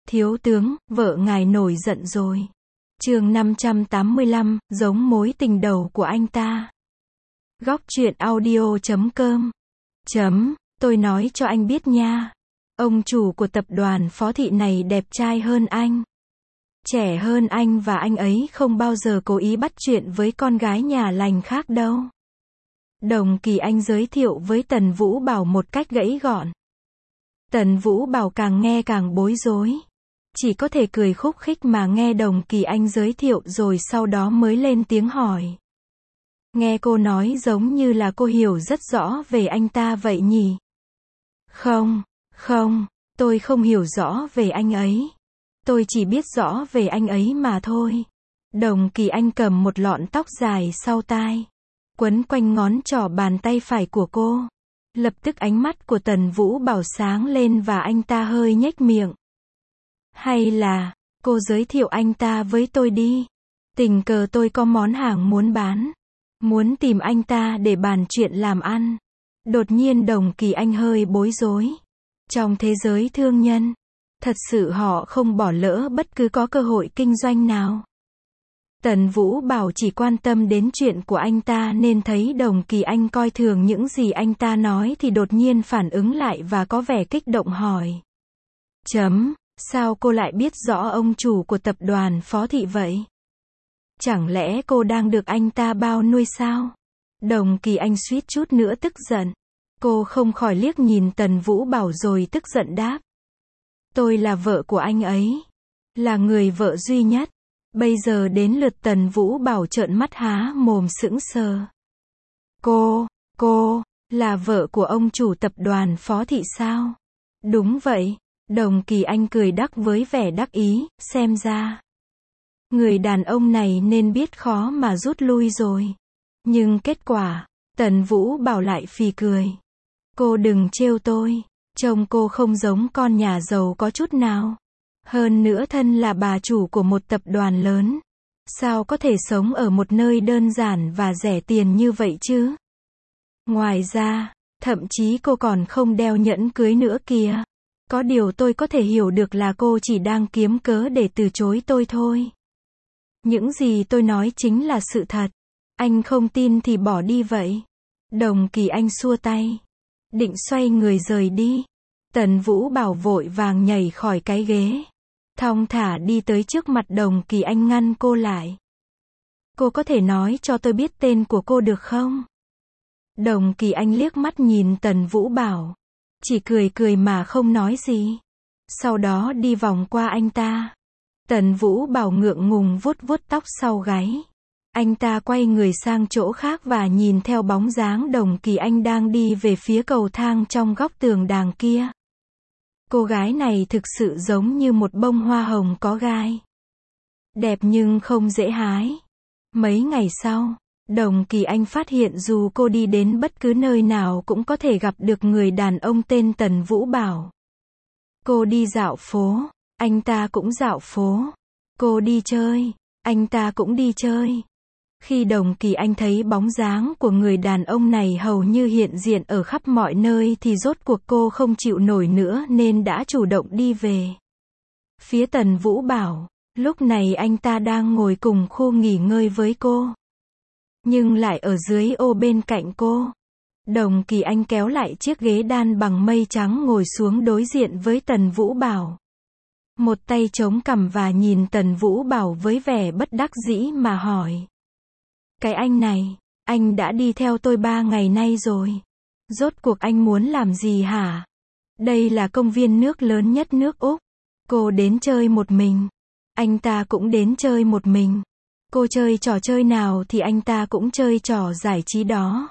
Thiếu tướng, vợ ngài nổi giận rồi. Chương 585, giống mối tình đầu của anh ta. Góc truyện audio.com. Tôi nói cho anh biết nha. Ông chủ của tập đoàn Phó Thị này đẹp trai hơn anh. Trẻ hơn anh và anh ấy không bao giờ cố ý bắt chuyện với con gái nhà lành khác đâu. Đồng Kỳ Anh giới thiệu với Tần Vũ Bảo một cách gãy gọn. Tần Vũ Bảo càng nghe càng bối rối. Chỉ có thể cười khúc khích mà nghe Đồng Kỳ Anh giới thiệu rồi sau đó mới lên tiếng hỏi. Nghe cô nói giống như là cô hiểu rất rõ về anh ta vậy nhỉ? Không, tôi không hiểu rõ về anh ấy. Tôi chỉ biết rõ về anh ấy mà thôi. Đồng Kỳ Anh cầm một lọn tóc dài sau tai, quấn quanh ngón trỏ bàn tay phải của cô. Lập tức ánh mắt của Tần Vũ Bảo sáng lên và anh ta hơi nhếch miệng. Hay là, cô giới thiệu anh ta với tôi đi. Tình cờ tôi có món hàng muốn bán. Muốn tìm anh ta để bàn chuyện làm ăn. Đột nhiên Đồng Kỳ Anh hơi bối rối. Trong thế giới thương nhân, thật sự họ không bỏ lỡ bất cứ có cơ hội kinh doanh nào. Tần Vũ Bảo chỉ quan tâm đến chuyện của anh ta nên thấy Đồng Kỳ Anh coi thường những gì anh ta nói thì đột nhiên phản ứng lại và có vẻ kích động hỏi. Sao cô lại biết rõ ông chủ của tập đoàn Phó Thị vậy? Chẳng lẽ cô đang được anh ta bao nuôi sao? Đồng Kỳ Anh suýt chút nữa tức giận. Cô không khỏi liếc nhìn Tần Vũ Bảo rồi tức giận đáp. Tôi là vợ của anh ấy. Là người vợ duy nhất. Bây giờ đến lượt Tần Vũ Bảo trợn mắt há mồm sững sờ. Cô, là vợ của ông chủ tập đoàn Phó Thị sao? Đúng vậy. Đồng Kỳ Anh cười đắc với vẻ đắc ý, xem ra. Người đàn ông này nên biết khó mà rút lui rồi. Nhưng kết quả, Tần Vũ Bảo lại phì cười. Cô đừng trêu tôi, trông cô không giống con nhà giàu có chút nào. Hơn nữa thân là bà chủ của một tập đoàn lớn. Sao có thể sống ở một nơi đơn giản và rẻ tiền như vậy chứ? Ngoài ra, thậm chí cô còn không đeo nhẫn cưới nữa kìa. Có điều tôi có thể hiểu được là cô chỉ đang kiếm cớ để từ chối tôi thôi. Những gì tôi nói chính là sự thật. Anh không tin thì bỏ đi vậy. Đồng Kỳ Anh xua tay. Định xoay người rời đi. Tần Vũ Bảo vội vàng nhảy khỏi cái ghế. Thong thả đi tới trước mặt Đồng Kỳ Anh ngăn cô lại. Cô có thể nói cho tôi biết tên của cô được không? Đồng Kỳ Anh liếc mắt nhìn Tần Vũ Bảo. Chỉ cười mà không nói gì. Sau đó đi vòng qua anh ta. Tần Vũ Bảo ngượng ngùng vuốt tóc sau gáy. Anh ta quay người sang chỗ khác và nhìn theo bóng dáng Đồng Kỳ Anh đang đi về phía cầu thang trong góc tường đàng kia. Cô gái này thực sự giống như một bông hoa hồng có gai. Đẹp nhưng không dễ hái. Mấy ngày sau, Đồng Kỳ Anh phát hiện dù cô đi đến bất cứ nơi nào cũng có thể gặp được người đàn ông tên Tần Vũ Bảo. Cô đi dạo phố, anh ta cũng dạo phố. Cô đi chơi, anh ta cũng đi chơi. Khi Đồng Kỳ Anh thấy bóng dáng của người đàn ông này hầu như hiện diện ở khắp mọi nơi thì rốt cuộc cô không chịu nổi nữa nên đã chủ động đi về. Phía Tần Vũ Bảo, lúc này anh ta đang ngồi cùng khu nghỉ ngơi với cô. Nhưng lại ở dưới ô bên cạnh cô. Đồng Kỳ Anh kéo lại chiếc ghế đan bằng mây trắng ngồi xuống đối diện với Tần Vũ Bảo. Một tay chống cằm và nhìn Tần Vũ Bảo với vẻ bất đắc dĩ mà hỏi. Cái anh này, anh đã đi theo tôi 3 ngày nay rồi. Rốt cuộc anh muốn làm gì hả? Đây là công viên nước lớn nhất nước Úc. Cô đến chơi một mình. Anh ta cũng đến chơi một mình. Cô chơi trò chơi nào thì anh ta cũng chơi trò giải trí đó.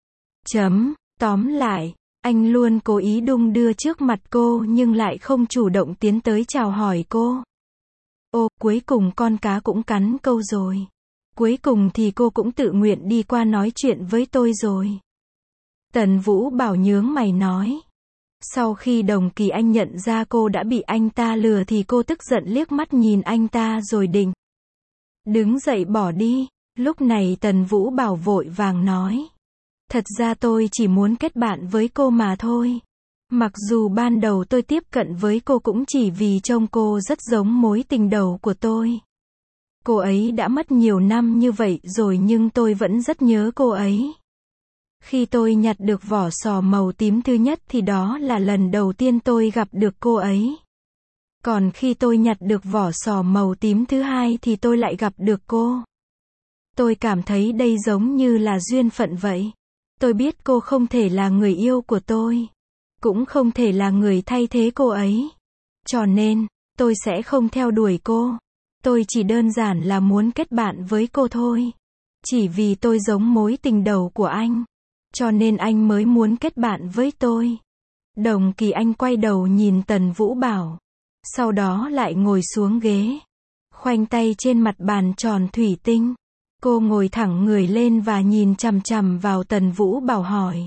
Tóm lại, anh luôn cố ý đung đưa trước mặt cô nhưng lại không chủ động tiến tới chào hỏi cô. Cuối cùng con cá cũng cắn câu rồi. Cuối cùng thì cô cũng tự nguyện đi qua nói chuyện với tôi rồi. Tần Vũ Bảo nhướng mày nói. Sau khi Đồng Kỳ Anh nhận ra cô đã bị anh ta lừa thì cô tức giận liếc mắt nhìn anh ta rồi định đứng dậy bỏ đi. Lúc này Tần Vũ Bảo vội vàng nói. Thật ra tôi chỉ muốn kết bạn với cô mà thôi. Mặc dù ban đầu tôi tiếp cận với cô cũng chỉ vì trông cô rất giống mối tình đầu của tôi. Cô ấy đã mất nhiều năm như vậy rồi nhưng tôi vẫn rất nhớ cô ấy. Khi tôi nhặt được vỏ sò màu tím thứ nhất thì đó là lần đầu tiên tôi gặp được cô ấy. Còn khi tôi nhặt được vỏ sò màu tím thứ hai thì tôi lại gặp được cô. Tôi cảm thấy đây giống như là duyên phận vậy. Tôi biết cô không thể là người yêu của tôi. Cũng không thể là người thay thế cô ấy. Cho nên, tôi sẽ không theo đuổi cô. Tôi chỉ đơn giản là muốn kết bạn với cô thôi. Chỉ vì tôi giống mối tình đầu của anh. Cho nên anh mới muốn kết bạn với tôi. Đồng Kỳ Anh quay đầu nhìn Tần Vũ Bảo. Sau đó lại ngồi xuống ghế. Khoanh tay trên mặt bàn tròn thủy tinh. Cô ngồi thẳng người lên và nhìn chằm chằm vào Tần Vũ Bảo hỏi.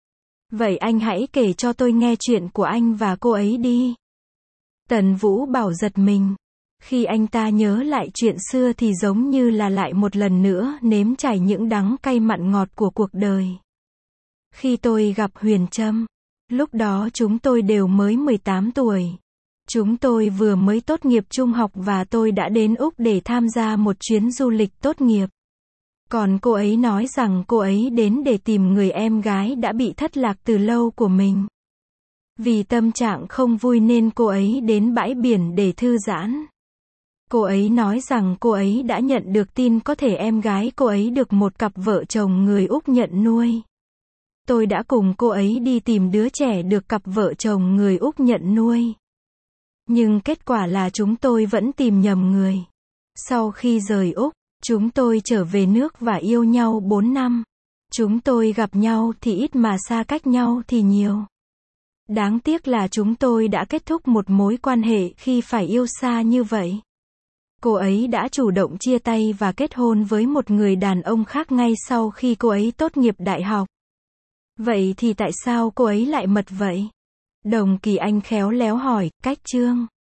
Vậy anh hãy kể cho tôi nghe chuyện của anh và cô ấy đi. Tần Vũ Bảo giật mình. Khi anh ta nhớ lại chuyện xưa thì giống như là lại một lần nữa nếm trải những đắng cay mặn ngọt của cuộc đời. Khi tôi gặp Huyền Trâm, lúc đó chúng tôi đều mới 18 tuổi. Chúng tôi vừa mới tốt nghiệp trung học và tôi đã đến Úc để tham gia một chuyến du lịch tốt nghiệp. Còn cô ấy nói rằng cô ấy đến để tìm người em gái đã bị thất lạc từ lâu của mình. Vì tâm trạng không vui nên cô ấy đến bãi biển để thư giãn. Cô ấy nói rằng cô ấy đã nhận được tin có thể em gái cô ấy được một cặp vợ chồng người Úc nhận nuôi. Tôi đã cùng cô ấy đi tìm đứa trẻ được cặp vợ chồng người Úc nhận nuôi. Nhưng kết quả là chúng tôi vẫn tìm nhầm người. Sau khi rời Úc, chúng tôi trở về nước và yêu nhau 4 năm. Chúng tôi gặp nhau thì ít mà xa cách nhau thì nhiều. Đáng tiếc là chúng tôi đã kết thúc một mối quan hệ khi phải yêu xa như vậy. Cô ấy đã chủ động chia tay và kết hôn với một người đàn ông khác ngay sau khi cô ấy tốt nghiệp đại học. Vậy thì tại sao cô ấy lại mật vậy? Đồng Kỳ Anh khéo léo hỏi, cách Trương.